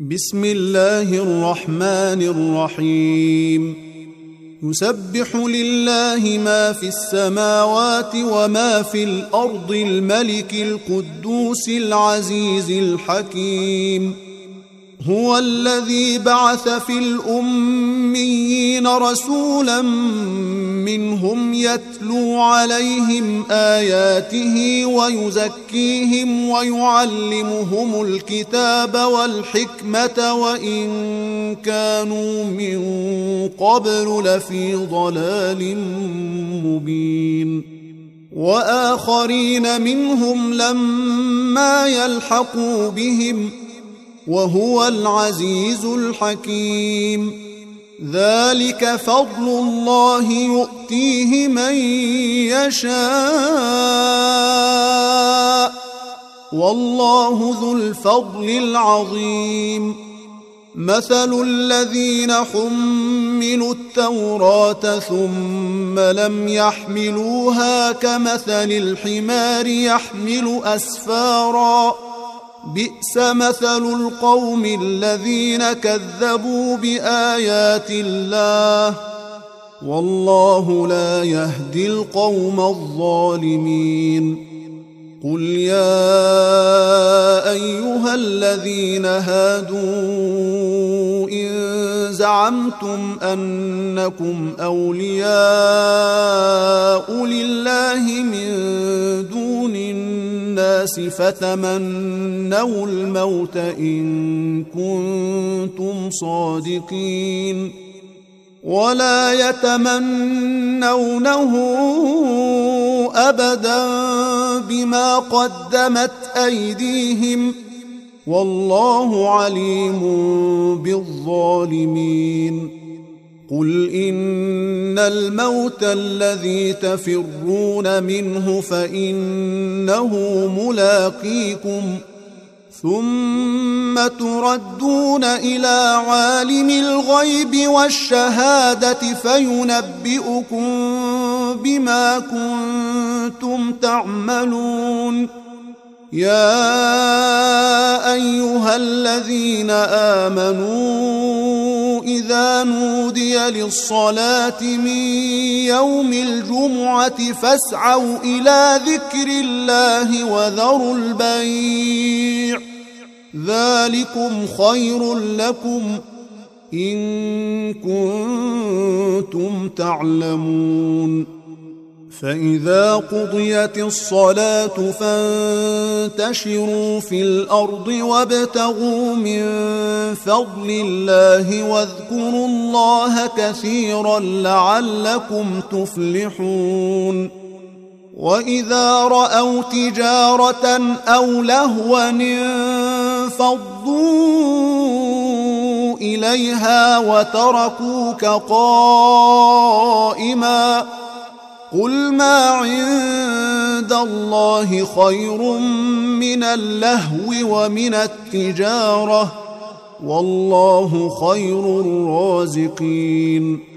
بسم الله الرحمن الرحيم يسبح لله ما في السماوات وما في الأرض الملك القدوس العزيز الحكيم هو الذي بعث في الأميين رسولا منهم يتلو عليهم آياته ويزكيهم ويعلمهم الكتاب والحكمة وإن كانوا من قبل لفي ضلال مبين وآخرين منهم لما يلحقوا بهم وهو العزيز الحكيم ذلك فضل الله يؤتيه من يشاء والله ذو الفضل العظيم مثل الذين حملوا التوراة ثم لم يحملوها كمثل الحمار يحمل أسفارا بئس مثل القوم الذين كذبوا بآيات الله والله لا يهدي القوم الظالمين قل يا أيها الذين هادوا إن زعمتم أنكم أولياء لله من دون الناس فتمنوا الموت إن كنتم صادقين ولا يتمنونه أبدا بما قدمت أيديهم والله عليم بالظالمين قل إن الموت الذي تفرون منه فإنه ملاقيكم ثم تردون إلى عالم الغيب والشهادة فينبئكم بما كنتم تعملون يا أيها الذين آمنوا إذا نودي للصلاة من يوم الجمعة فاسعوا إلى ذكر الله وذروا البيع ذلكم خير لكم إن كنتم تعلمون فإذا قضيت الصلاة فانتشروا في الأرض وابتغوا من فضل الله واذكروا الله كثيرا لعلكم تفلحون وإذا رأوا تجارة أو لهوا انفضوا إليها وتركوك قائما قل ما عند الله خير من اللهو ومن التجارة والله خير الرازقين